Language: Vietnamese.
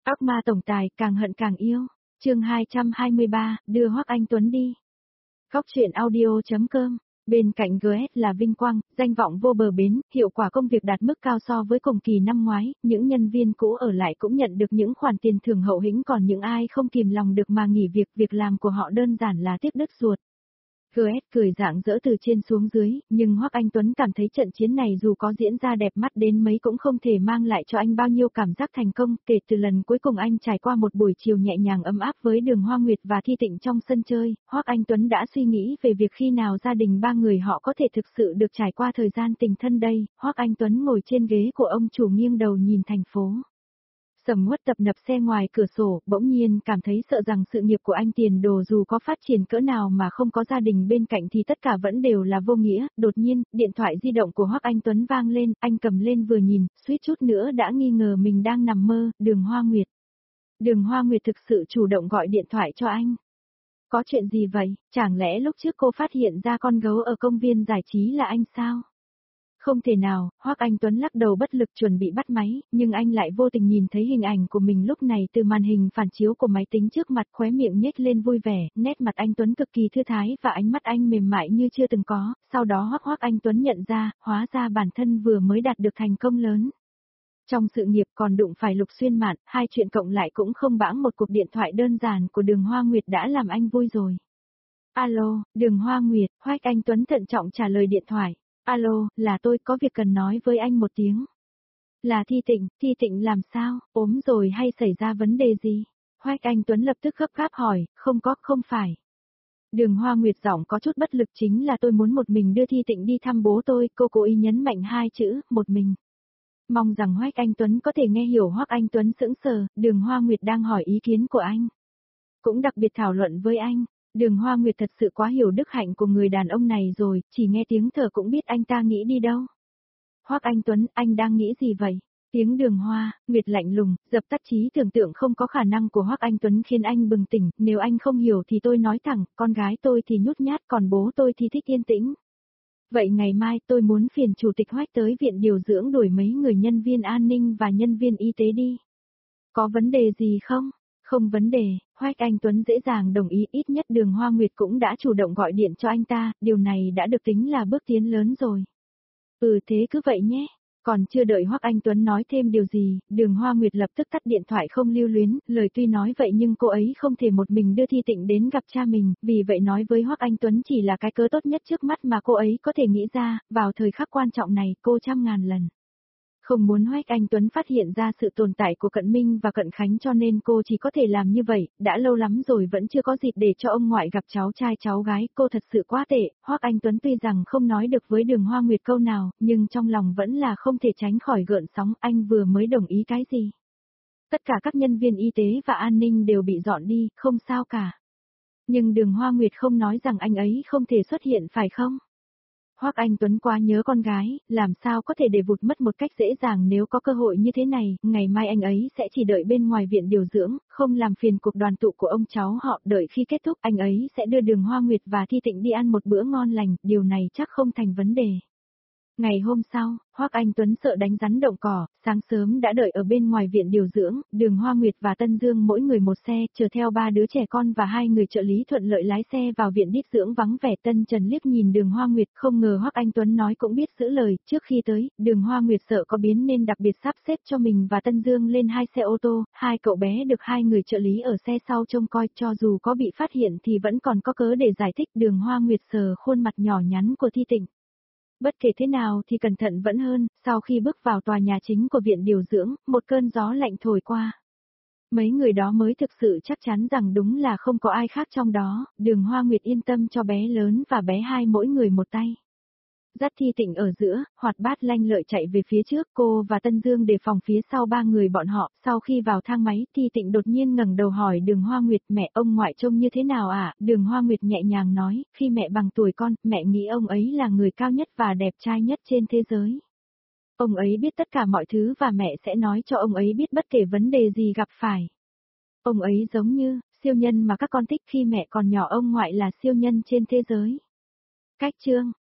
Ác ma tổng tài càng hận càng yêu. Chương 223, đưa Hoắc Anh Tuấn đi. Góc truyện audio.com. Bên cạnh GS là vinh quang, danh vọng vô bờ bến, hiệu quả công việc đạt mức cao so với cùng kỳ năm ngoái, những nhân viên cũ ở lại cũng nhận được những khoản tiền thưởng hậu hĩnh, còn những ai không kìm lòng được mà nghỉ việc, việc làm của họ đơn giản là tiếc đứt ruột. GS cười rạng rỡ từ trên xuống dưới, nhưng Hoắc Anh Tuấn cảm thấy trận chiến này dù có diễn ra đẹp mắt đến mấy cũng không thể mang lại cho anh bao nhiêu cảm giác thành công. Kể từ lần cuối cùng anh trải qua một buổi chiều nhẹ nhàng ấm áp với Đường Hoa Nguyệt và Thi Tịnh trong sân chơi, Hoắc Anh Tuấn đã suy nghĩ về việc khi nào gia đình ba người họ có thể thực sự được trải qua thời gian tình thân đây. Hoắc Anh Tuấn ngồi trên ghế của ông chủ nghiêng đầu nhìn thành phố. Sầm uất tập nập xe ngoài cửa sổ, bỗng nhiên cảm thấy sợ rằng sự nghiệp của anh tiền đồ dù có phát triển cỡ nào mà không có gia đình bên cạnh thì tất cả vẫn đều là vô nghĩa. Đột nhiên, điện thoại di động của Hoắc Anh Tuấn vang lên, anh cầm lên vừa nhìn, suýt chút nữa đã nghi ngờ mình đang nằm mơ. Đường Hoa Nguyệt. Đường Hoa Nguyệt thực sự chủ động gọi điện thoại cho anh. Có chuyện gì vậy, chẳng lẽ lúc trước cô phát hiện ra con gấu ở công viên giải trí là anh sao? Không thể nào, Hoắc Anh Tuấn lắc đầu bất lực chuẩn bị bắt máy, nhưng anh lại vô tình nhìn thấy hình ảnh của mình lúc này từ màn hình phản chiếu của máy tính trước mặt, khóe miệng nhếch lên vui vẻ, nét mặt anh Tuấn cực kỳ thư thái và ánh mắt anh mềm mại như chưa từng có. Sau đó Hoắc Anh Tuấn nhận ra, hóa ra bản thân vừa mới đạt được thành công lớn. Trong sự nghiệp còn đụng phải Lục Xuyên Mạn, hai chuyện cộng lại cũng không bãng một cuộc điện thoại đơn giản của Đường Hoa Nguyệt đã làm anh vui rồi. Alo, Đường Hoa Nguyệt, Hoắc Anh Tuấn thận trọng trả lời điện thoại. Alo, là tôi, có việc cần nói với anh một tiếng. Là Thi Tịnh làm sao, ốm rồi hay xảy ra vấn đề gì? Hoắc Anh Tuấn lập tức gấp gáp hỏi, không phải. Đường Hoa Nguyệt giọng có chút bất lực, chính là tôi muốn một mình đưa Thi Tịnh đi thăm bố tôi, cô cố ý nhấn mạnh hai chữ, một mình. Mong rằng Hoắc Anh Tuấn có thể nghe hiểu. Hoắc Anh Tuấn sững sờ, Đường Hoa Nguyệt đang hỏi ý kiến của anh. Cũng đặc biệt thảo luận với anh. Đường Hoa Nguyệt thật sự quá hiểu đức hạnh của người đàn ông này rồi, chỉ nghe tiếng thở cũng biết anh ta nghĩ đi đâu. Hoắc Anh Tuấn, anh đang nghĩ gì vậy? Tiếng Đường Hoa Nguyệt lạnh lùng, dập tắt trí tưởng tượng không có khả năng của Hoắc Anh Tuấn khiến anh bừng tỉnh, nếu anh không hiểu thì tôi nói thẳng, con gái tôi thì nhút nhát, còn bố tôi thì thích yên tĩnh. Vậy ngày mai tôi muốn phiền chủ tịch Hoắc tới viện điều dưỡng đuổi mấy người nhân viên an ninh và nhân viên y tế đi. Có vấn đề gì không? Không vấn đề, Hoắc Anh Tuấn dễ dàng đồng ý, ít nhất Đường Hoa Nguyệt cũng đã chủ động gọi điện cho anh ta, điều này đã được tính là bước tiến lớn rồi. Thế cứ vậy nhé. Còn chưa đợi Hoắc Anh Tuấn nói thêm điều gì, Đường Hoa Nguyệt lập tức tắt điện thoại không lưu luyến, lời tuy nói vậy nhưng cô ấy không thể một mình đưa Thi Tịnh đến gặp cha mình, vì vậy nói với Hoắc Anh Tuấn chỉ là cái cớ tốt nhất trước mắt mà cô ấy có thể nghĩ ra, vào thời khắc quan trọng này cô trăm ngàn lần không muốn Hoắc Anh Tuấn phát hiện ra sự tồn tại của Cận Minh và Cận Khánh, cho nên cô chỉ có thể làm như vậy, đã lâu lắm rồi vẫn chưa có dịp để cho ông ngoại gặp cháu trai cháu gái, cô thật sự quá tệ. Hoắc Anh Tuấn tuy rằng không nói được với Đường Hoa Nguyệt câu nào, nhưng trong lòng vẫn là không thể tránh khỏi gợn sóng, anh vừa mới đồng ý cái gì? Tất cả các nhân viên y tế và an ninh đều bị dọn đi, không sao cả. Nhưng Đường Hoa Nguyệt không nói rằng anh ấy không thể xuất hiện phải không? Hoắc Anh Tuấn quá nhớ con gái, làm sao có thể để vụt mất một cách dễ dàng. Nếu có cơ hội như thế này, ngày mai anh ấy sẽ chỉ đợi bên ngoài viện điều dưỡng, không làm phiền cuộc đoàn tụ của ông cháu họ. Đợi khi kết thúc anh ấy sẽ đưa Đường Hoa Nguyệt và Thi Tịnh đi ăn một bữa ngon lành, điều này chắc không thành vấn đề. Ngày hôm sau, Hoắc Anh Tuấn sợ đánh rắn động cỏ, sáng sớm đã đợi ở bên ngoài viện điều dưỡng, Đường Hoa Nguyệt và Tân Dương mỗi người một xe, chở theo 3 đứa trẻ con và 2 người trợ lý thuận lợi lái xe vào viện đích dưỡng vắng vẻ. Tân Trần liếc nhìn Đường Hoa Nguyệt, không ngờ Hoắc Anh Tuấn nói cũng biết giữ lời, trước khi tới, Đường Hoa Nguyệt sợ có biến nên đặc biệt sắp xếp cho mình và Tân Dương lên 2 xe ô tô, 2 cậu bé được 2 người trợ lý ở xe sau trông coi, cho dù có bị phát hiện thì vẫn còn có cớ để giải thích. Đường Hoa Nguyệt sờ khuôn mặt nhỏ nhắn của Thi Tịnh. Bất kể thế nào thì cẩn thận vẫn hơn. Sau khi bước vào tòa nhà chính của viện điều dưỡng, một cơn gió lạnh thổi qua. Mấy người đó mới thực sự chắc chắn rằng đúng là không có ai khác trong đó. Đường Hoa Nguyệt yên tâm cho bé lớn và bé hai mỗi người một tay. Dắt Thi Tịnh ở giữa, hoạt bát lanh lợi chạy về phía trước, cô và Tân Dương đề phòng phía sau 3 người bọn họ. Sau khi vào thang máy, Thi Tịnh đột nhiên ngẩng đầu hỏi Đường Hoa Nguyệt, mẹ, ông ngoại trông như thế nào ạ? Đường Hoa Nguyệt nhẹ nhàng nói, khi mẹ bằng tuổi con, mẹ nghĩ ông ấy là người cao nhất và đẹp trai nhất trên thế giới. Ông ấy biết tất cả mọi thứ và mẹ sẽ nói cho ông ấy biết bất kể vấn đề gì gặp phải. Ông ấy giống như siêu nhân mà các con thích, khi mẹ còn nhỏ ông ngoại là siêu nhân trên thế giới. Cách chương